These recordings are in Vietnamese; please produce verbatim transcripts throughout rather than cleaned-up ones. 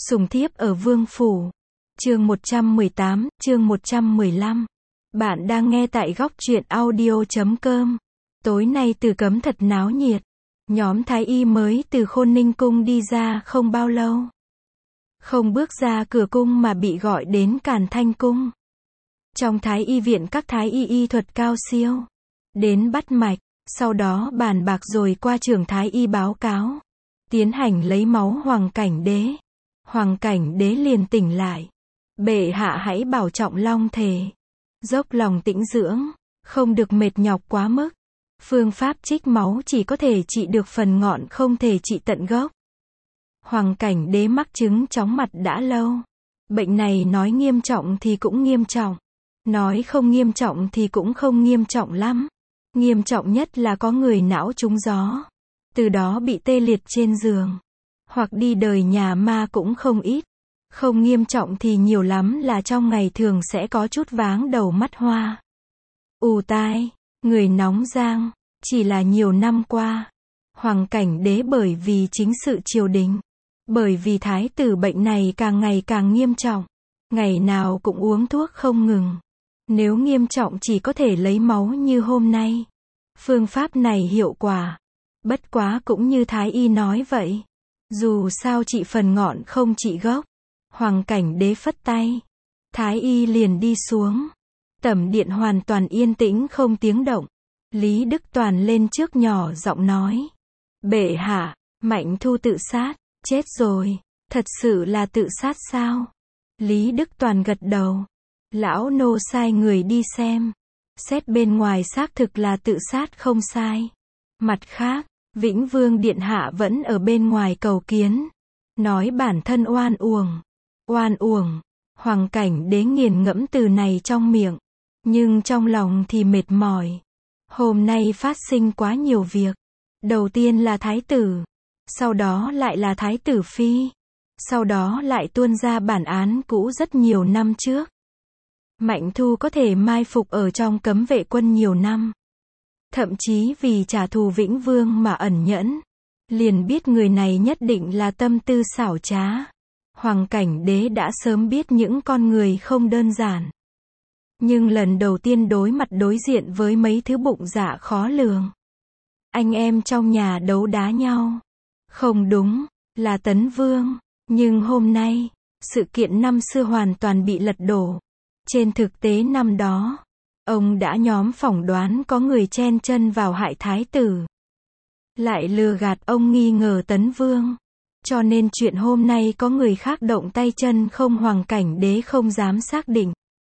Sùng thiếp ở vương phủ. Chương một trăm mười tám, chương một trăm mười lăm. Bạn đang nghe tại góc truyện audio chấm com. Tối nay Từ Cấm thật náo nhiệt. Nhóm thái y mới từ Khôn Ninh cung đi ra không bao lâu. Không bước ra cửa cung mà bị gọi đến Càn Thanh cung. Trong thái y viện các thái y y thuật cao siêu. Đến bắt mạch, sau đó bàn bạc rồi qua trưởng thái y báo cáo. Tiến hành lấy máu Hoàng Cảnh Đế. Hoàng Cảnh Đế liền tỉnh lại. Bệ hạ hãy bảo trọng long thể. Dốc lòng tĩnh dưỡng, không được mệt nhọc quá mức. Phương pháp trích máu chỉ có thể trị được phần ngọn, không thể trị tận gốc. Hoàng Cảnh Đế mắc chứng chóng mặt đã lâu. Bệnh này nói nghiêm trọng thì cũng nghiêm trọng. Nói không nghiêm trọng thì cũng không nghiêm trọng lắm. Nghiêm trọng nhất là có người não trúng gió. Từ đó bị tê liệt trên giường. Hoặc đi đời nhà ma cũng không ít. Không nghiêm trọng thì nhiều lắm là trong ngày thường sẽ có chút váng đầu mắt hoa. Ù tai, người nóng giang. Chỉ là nhiều năm qua, Hoàng Cảnh Đế bởi vì chính sự triều đình, bởi vì thái tử bệnh này càng ngày càng nghiêm trọng, ngày nào cũng uống thuốc không ngừng. Nếu nghiêm trọng chỉ có thể lấy máu như hôm nay. Phương pháp này hiệu quả. Bất quá cũng như thái y nói vậy. Dù sao trị phần ngọn không trị gốc. Hoàng Cảnh Đế phất tay. Thái y liền đi xuống. Tẩm điện hoàn toàn yên tĩnh không tiếng động. Lý Đức Toàn lên trước nhỏ giọng nói. Bệ hạ, Mạnh Thu tự sát, chết rồi, thật sự là tự sát sao? Lý Đức Toàn gật đầu. Lão nô sai người đi xem. Xét bên ngoài xác thực là tự sát không sai. Mặt khác, Vĩnh Vương Điện Hạ vẫn ở bên ngoài cầu kiến. Nói bản thân oan uổng. Oan uổng. Hoàng Cảnh Đế nghiền ngẫm từ này trong miệng. Nhưng trong lòng thì mệt mỏi. Hôm nay phát sinh quá nhiều việc. Đầu tiên là thái tử. Sau đó lại là thái tử phi. Sau đó lại tuôn ra bản án cũ rất nhiều năm trước. Mạnh Thu có thể mai phục ở trong cấm vệ quân nhiều năm. Thậm chí vì trả thù Vĩnh Vương mà ẩn nhẫn. Liền biết người này nhất định là tâm tư xảo trá. Hoàng Cảnh Đế đã sớm biết những con người không đơn giản. Nhưng lần đầu tiên đối mặt đối diện với mấy thứ bụng dạ khó lường. Anh em trong nhà đấu đá nhau. Không đúng, là Tấn Vương. Nhưng hôm nay, sự kiện năm xưa hoàn toàn bị lật đổ. Trên thực tế năm đó, ông đã nhóm phỏng đoán có người chen chân vào hại thái tử. Lại lừa gạt ông nghi ngờ Tấn Vương. Cho nên chuyện hôm nay có người khác động tay chân không, Hoàng Cảnh Đế không dám xác định.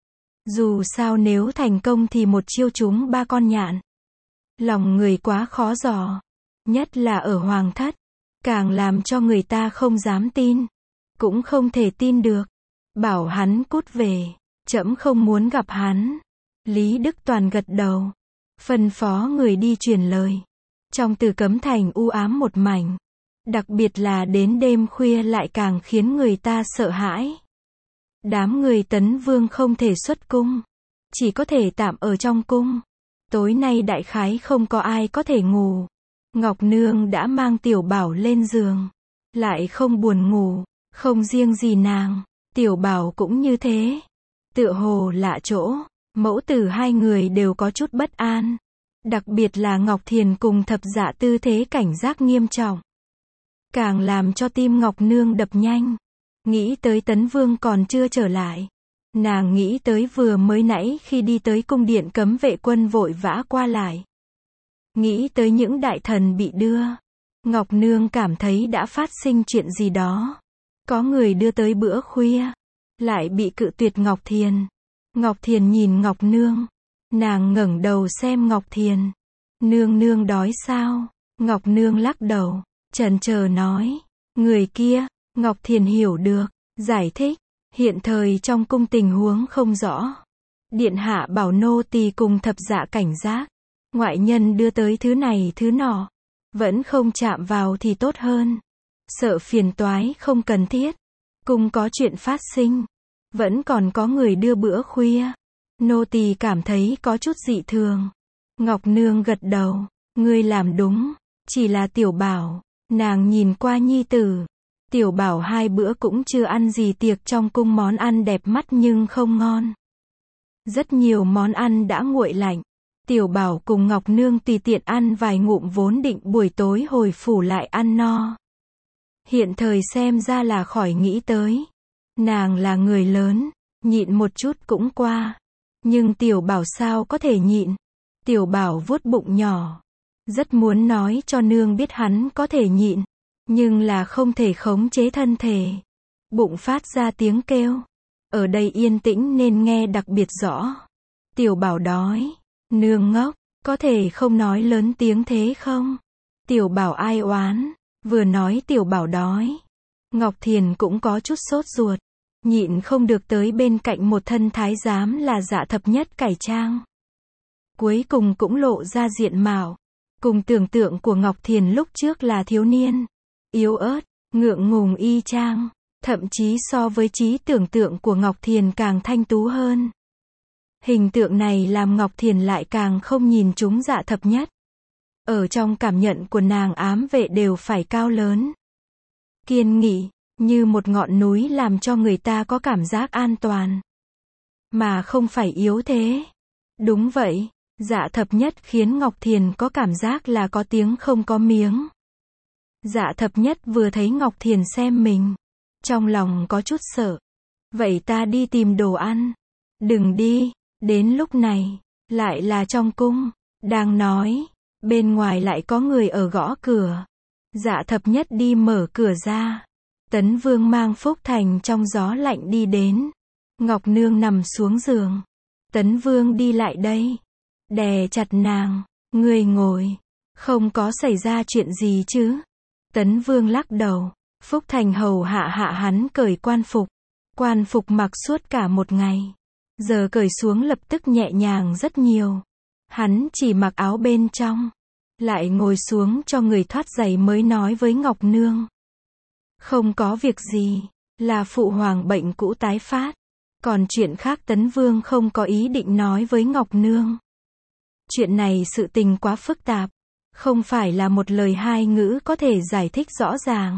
Dù sao nếu thành công thì một chiêu trúng ba con nhạn. Lòng người quá khó dò. Nhất là ở Hoàng thất. Càng làm cho người ta không dám tin. Cũng không thể tin được. Bảo hắn cút về. Trẫm không muốn gặp hắn. Lý Đức Toàn gật đầu. Phân phó người đi truyền lời. Trong Từ Cấm thành u ám một mảnh. Đặc biệt là đến đêm khuya lại càng khiến người ta sợ hãi. Đám người Tấn Vương không thể xuất cung. Chỉ có thể tạm ở trong cung. Tối nay đại khái không có ai có thể ngủ. Ngọc Nương đã mang Tiểu Bảo lên giường. Lại không buồn ngủ. Không riêng gì nàng. Tiểu Bảo cũng như thế. Tựa hồ lạ chỗ. Mẫu tử hai người đều có chút bất an. Đặc biệt là Ngọc Thiền cùng Thập Dạ tư thế cảnh giác nghiêm trọng. Càng làm cho tim Ngọc Nương đập nhanh. Nghĩ tới Tấn Vương còn chưa trở lại. Nàng nghĩ tới vừa mới nãy khi đi tới cung điện cấm vệ quân vội vã qua lại. Nghĩ tới những đại thần bị đưa. Ngọc Nương cảm thấy đã phát sinh chuyện gì đó. Có người đưa tới bữa khuya. Lại bị cự tuyệt Ngọc Thiền. Ngọc Thiền nhìn Ngọc Nương. Nàng ngẩng đầu xem Ngọc Thiền. Nương nương đói sao? Ngọc Nương lắc đầu. Chần chờ nói. Người kia. Ngọc Thiền hiểu được. Giải thích. Hiện thời trong cung tình huống không rõ. Điện hạ bảo nô tỳ cùng Thập Dạ cảnh giác. Ngoại nhân đưa tới thứ này thứ nọ. Vẫn không chạm vào thì tốt hơn. Sợ phiền toái không cần thiết. Cung có chuyện phát sinh. Vẫn còn có người đưa bữa khuya. Nô tỳ cảm thấy có chút dị thường. Ngọc Nương gật đầu. Ngươi làm đúng. Chỉ là Tiểu Bảo. Nàng nhìn qua nhi tử. Tiểu Bảo hai bữa cũng chưa ăn gì tiệc trong cung, món ăn đẹp mắt nhưng không ngon. Rất nhiều món ăn đã nguội lạnh. Tiểu Bảo cùng Ngọc Nương tùy tiện ăn vài ngụm vốn định buổi tối hồi phủ lại ăn no. Hiện thời xem ra là khỏi nghĩ tới. Nàng là người lớn, nhịn một chút cũng qua. Nhưng Tiểu Bảo sao có thể nhịn? Tiểu Bảo vuốt bụng nhỏ. Rất muốn nói cho nương biết hắn có thể nhịn. Nhưng là không thể khống chế thân thể. Bụng phát ra tiếng kêu. Ở đây yên tĩnh nên nghe đặc biệt rõ. Tiểu Bảo đói. Nương ngốc, có thể không nói lớn tiếng thế không? Tiểu Bảo ai oán. Vừa nói Tiểu Bảo đói. Ngọc Thiền cũng có chút sốt ruột. Nhịn không được tới bên cạnh một thân thái giám là Dạ Thập Nhất cải trang. Cuối cùng cũng lộ ra diện mạo. Cùng tưởng tượng của Ngọc Thiền lúc trước là thiếu niên. Yếu ớt, ngượng ngùng y chang. Thậm chí so với trí tưởng tượng của Ngọc Thiền càng thanh tú hơn. Hình tượng này làm Ngọc Thiền lại càng không nhìn trúng Dạ Thập Nhất. Ở trong cảm nhận của nàng, ám vệ đều phải cao lớn, kiên nghị, như một ngọn núi làm cho người ta có cảm giác an toàn. Mà không phải yếu thế. Đúng vậy, Dạ Thập Nhất khiến Ngọc Thiền có cảm giác là có tiếng không có miếng. Dạ Thập Nhất vừa thấy Ngọc Thiền xem mình, trong lòng có chút sợ. Vậy ta đi tìm đồ ăn. Đừng đi. Đến lúc này, lại là trong cung. Đang nói, bên ngoài lại có người ở gõ cửa. Dạ Thập Nhất đi mở cửa ra. Tấn Vương mang Phúc Thành trong gió lạnh đi đến. Ngọc Nương nằm xuống giường. Tấn Vương đi lại đây, đè chặt nàng. Ngươi ngồi. Không có xảy ra chuyện gì chứ? Tấn Vương lắc đầu. Phúc Thành hầu hạ hạ hắn cởi quan phục. Quan phục mặc suốt cả một ngày. Giờ cởi xuống lập tức nhẹ nhàng rất nhiều. Hắn chỉ mặc áo bên trong. Lại ngồi xuống cho người thoát giày mới nói với Ngọc Nương. Không có việc gì. Là phụ hoàng bệnh cũ tái phát. Còn chuyện khác Tấn Vương không có ý định nói với Ngọc Nương. Chuyện này sự tình quá phức tạp. Không phải là một lời hai ngữ có thể giải thích rõ ràng.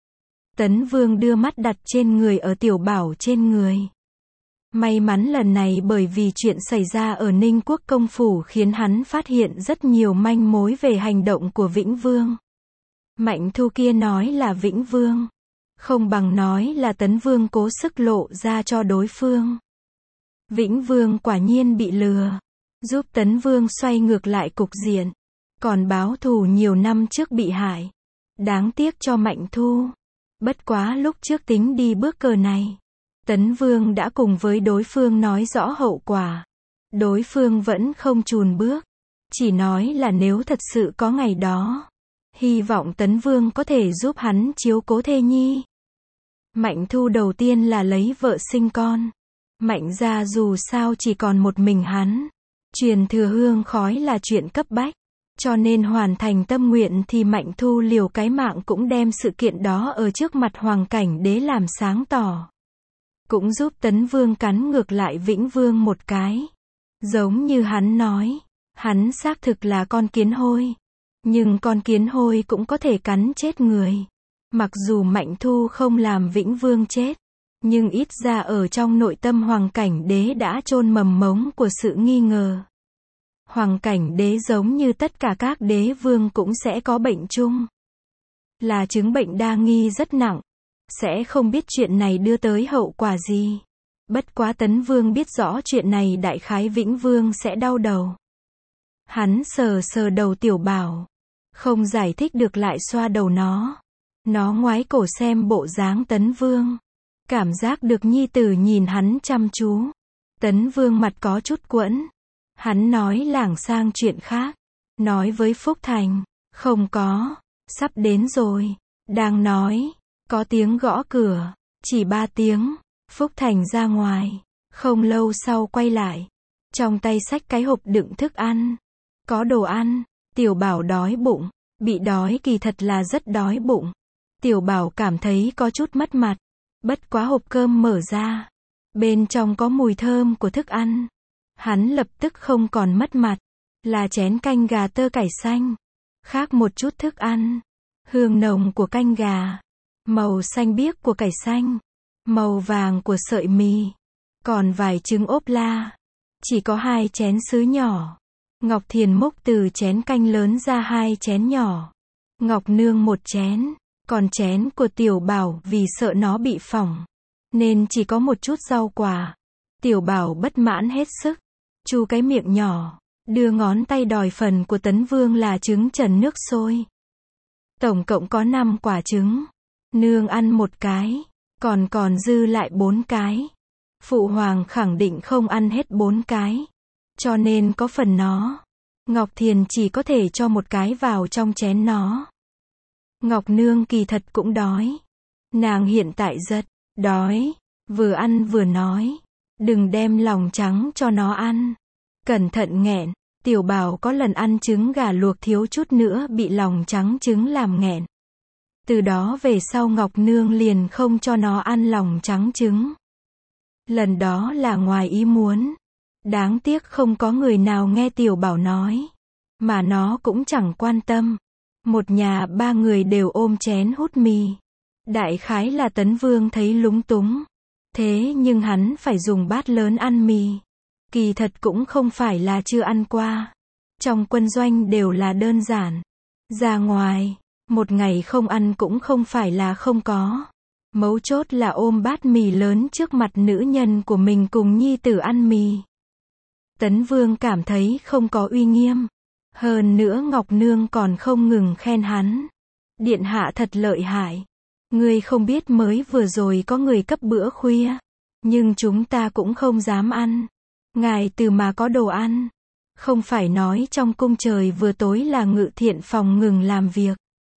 Tấn Vương đưa mắt đặt trên người ở Tiểu Bảo trên người. May mắn lần này bởi vì chuyện xảy ra ở Ninh Quốc công phủ khiến hắn phát hiện rất nhiều manh mối về hành động của Vĩnh Vương. Mạnh Thu kia nói là Vĩnh Vương. Không bằng nói là Tấn Vương cố sức lộ ra cho đối phương. Vĩnh Vương quả nhiên bị lừa. Giúp Tấn Vương xoay ngược lại cục diện. Còn báo thù nhiều năm trước bị hại. Đáng tiếc cho Mạnh Thu. Bất quá lúc trước tính đi bước cờ này. Tấn Vương đã cùng với đối phương nói rõ hậu quả. Đối phương vẫn không chùn bước. Chỉ nói là nếu thật sự có ngày đó. Hy vọng Tấn Vương có thể giúp hắn chiếu cố thê nhi. Mạnh Thu đầu tiên là lấy vợ sinh con. Mạnh gia dù sao chỉ còn một mình hắn. Truyền thừa hương khói là chuyện cấp bách. Cho nên hoàn thành tâm nguyện thì Mạnh Thu liều cái mạng cũng đem sự kiện đó ở trước mặt Hoàng Cảnh Đế làm sáng tỏ. Cũng giúp Tấn Vương cắn ngược lại Vĩnh Vương một cái. Giống như hắn nói, hắn xác thực là con kiến hôi. Nhưng con kiến hôi cũng có thể cắn chết người. Mặc dù Mạnh Thu không làm Vĩnh Vương chết, nhưng ít ra ở trong nội tâm Hoàng Cảnh Đế đã chôn mầm mống của sự nghi ngờ. Hoàng Cảnh Đế giống như tất cả các đế vương cũng sẽ có bệnh chung. Là chứng bệnh đa nghi rất nặng. Sẽ không biết chuyện này đưa tới hậu quả gì. Bất quá Tấn Vương biết rõ chuyện này đại khái Vĩnh Vương sẽ đau đầu. Hắn sờ sờ đầu Tiểu Bảo. Không giải thích được lại xoa đầu nó. Nó ngoái cổ xem bộ dáng Tấn Vương. Cảm giác được nhi tử nhìn hắn chăm chú. Tấn Vương mặt có chút quẫn. Hắn nói lảng sang chuyện khác. Nói với Phúc Thành. Không có. Sắp đến rồi. Đang nói. Có tiếng gõ cửa. Chỉ ba tiếng. Phúc Thành ra ngoài. Không lâu sau quay lại. Trong tay xách cái hộp đựng thức ăn. Có đồ ăn. Tiểu Bảo đói bụng. Bị đói kỳ thật là rất đói bụng. Tiểu Bảo cảm thấy có chút mất mặt. Bất quá hộp cơm mở ra. Bên trong có mùi thơm của thức ăn. Hắn lập tức không còn mất mặt. Là chén canh gà tơ cải xanh. Khác một chút thức ăn. Hương nồng của canh gà. màu xanh biếc của cải xanh, màu vàng của sợi mì, còn vài trứng ốp la. Chỉ có hai chén sứ nhỏ. Ngọc Thiền múc từ chén canh lớn ra hai chén nhỏ. Ngọc Nương một chén, còn chén của Tiểu Bảo vì sợ nó bị phỏng, nên chỉ có một chút rau quả. Tiểu Bảo bất mãn hết sức, chu cái miệng nhỏ, đưa ngón tay đòi phần của Tấn Vương là trứng trần nước sôi. Tổng cộng có năm quả trứng. Nương ăn một cái, còn còn dư lại bốn cái. Phụ hoàng khẳng định không ăn hết bốn cái, cho nên có phần nó. Ngọc Thiền chỉ có thể cho một cái vào trong chén nó. Ngọc Nương kỳ thật cũng đói. Nàng hiện tại rất đói, vừa ăn vừa nói, đừng đem lòng trắng cho nó ăn. Cẩn thận nghẹn. Tiểu Bảo có lần ăn trứng gà luộc thiếu chút nữa bị lòng trắng trứng làm nghẹn. Từ đó về sau Ngọc Nương liền không cho nó ăn lòng trắng trứng. Lần đó là ngoài ý muốn. Đáng tiếc không có người nào nghe Tiểu Bảo nói. Mà nó cũng chẳng quan tâm. Một nhà ba người đều ôm chén hút mì. Đại khái là Tấn Vương thấy lúng túng. Thế nhưng hắn phải dùng bát lớn ăn mì. Kỳ thật cũng không phải là chưa ăn qua. Trong quân doanh đều là đơn giản. Ra ngoài, một ngày không ăn cũng không phải là không có. Mấu chốt là ôm bát mì lớn trước mặt nữ nhân của mình cùng nhi tử ăn mì. Tấn Vương cảm thấy không có uy nghiêm. Hơn nữa Ngọc Nương còn không ngừng khen hắn. Điện hạ thật lợi hại. Ngươi không biết mới vừa rồi có người cấp bữa khuya. Nhưng chúng ta cũng không dám ăn. Ngài từ mà có đồ ăn. Không phải nói trong cung trời vừa tối là ngự thiện phòng ngừng làm việc.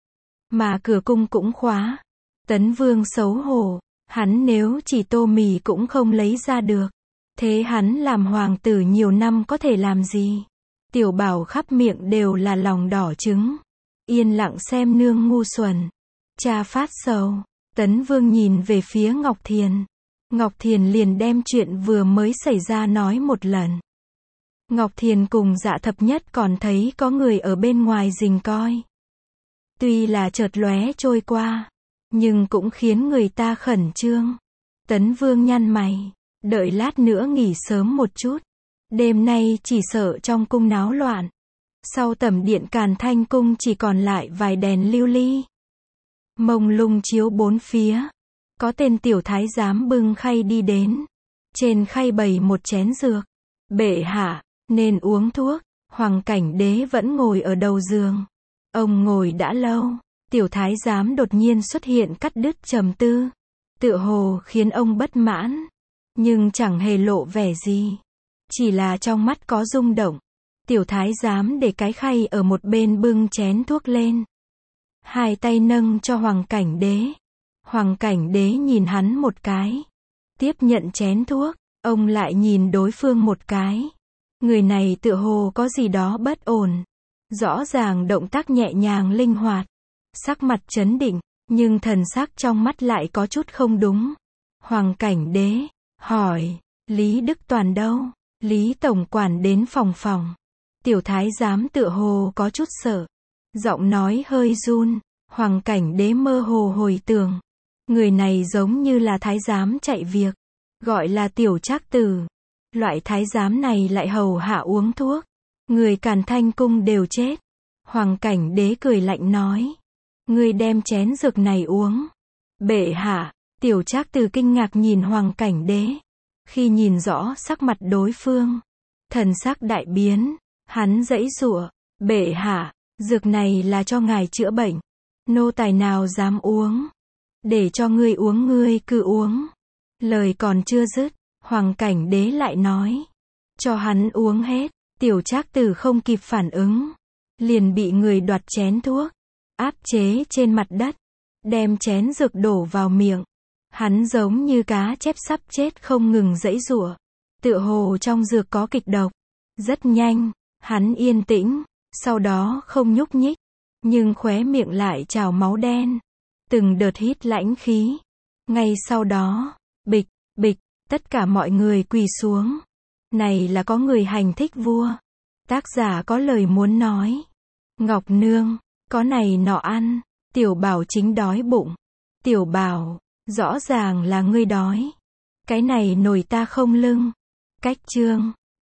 Mà cửa cung cũng khóa. Tấn Vương xấu hổ. Hắn nếu chỉ tô mì cũng không lấy ra được. Thế hắn làm hoàng tử nhiều năm có thể làm gì? Tiểu Bảo khắp miệng đều là lòng đỏ trứng. Yên lặng xem nương ngu xuẩn. Cha phát sầu. Tấn Vương nhìn về phía Ngọc Thiền. Ngọc Thiền liền đem chuyện vừa mới xảy ra nói một lần. Ngọc Thiền cùng Dạ Thập Nhất còn thấy có người ở bên ngoài rình coi. Tuy là chợt lóe trôi qua, nhưng cũng khiến người ta khẩn trương. Tấn Vương nhăn mày, đợi lát nữa nghỉ sớm một chút. Đêm nay chỉ sợ trong cung náo loạn. Sau tẩm điện Càn Thanh cung chỉ còn lại vài đèn lưu ly. Mông lung chiếu bốn phía. Có tên tiểu thái giám bưng khay đi đến. Trên khay bày một chén dược. Bệ hạ, nên uống thuốc. Hoàng Cảnh Đế vẫn ngồi ở đầu giường. Ông ngồi đã lâu. Tiểu thái giám đột nhiên xuất hiện cắt đứt trầm tư. Tựa hồ khiến ông bất mãn. Nhưng chẳng hề lộ vẻ gì. Chỉ là trong mắt có rung động. Tiểu thái giám để cái khay ở một bên bưng chén thuốc lên. Hai tay nâng cho Hoàng Cảnh Đế. Hoàng Cảnh Đế nhìn hắn một cái. Tiếp nhận chén thuốc. Ông lại nhìn đối phương một cái. Người này tựa hồ có gì đó bất ổn. Rõ ràng động tác nhẹ nhàng linh hoạt. Sắc mặt trấn định. Nhưng thần sắc trong mắt lại có chút không đúng. Hoàng Cảnh Đế hỏi. Lý Đức Toàn đâu? Lý Tổng Quản đến phòng phòng. Tiểu thái giám tựa hồ có chút sợ. Giọng nói hơi run. Hoàng Cảnh Đế mơ hồ hồi tưởng. Người này giống như là thái giám chạy việc. Gọi là Tiểu Trác Tử. Loại thái giám này lại hầu hạ uống thuốc. Người Càn Thanh cung đều chết. Hoàng Cảnh Đế cười lạnh nói. Ngươi đem chén dược này uống. Bệ hạ. Tiểu Trác Tử kinh ngạc nhìn Hoàng Cảnh Đế. Khi nhìn rõ sắc mặt đối phương, thần sắc đại biến. Hắn giãy giụa. Bệ hạ, dược này là cho ngài chữa bệnh. Nô tài nào dám uống. Để cho ngươi uống ngươi cứ uống. Lời còn chưa dứt, Hoàng Cảnh Đế lại nói. Cho hắn uống hết. Tiểu Trác Tử không kịp phản ứng. Liền bị người đoạt chén thuốc. Áp chế trên mặt đất. Đem chén dược đổ vào miệng. Hắn giống như cá chép sắp chết không ngừng giãy giụa. Tựa hồ trong dược có kịch độc. Rất nhanh, hắn yên tĩnh. Sau đó không nhúc nhích. Nhưng khóe miệng lại trào máu đen. Từng đợt hít lãnh khí. Ngay sau đó, bịch, bịch, tất cả mọi người quỳ xuống. Này là có người hành thích vua. Tác giả có lời muốn nói. Ngọc Nương, có này nọ ăn. Tiểu Bảo chính đói bụng. Tiểu Bảo, rõ ràng là ngươi đói. Cái này nồi ta không lưng. Cách chương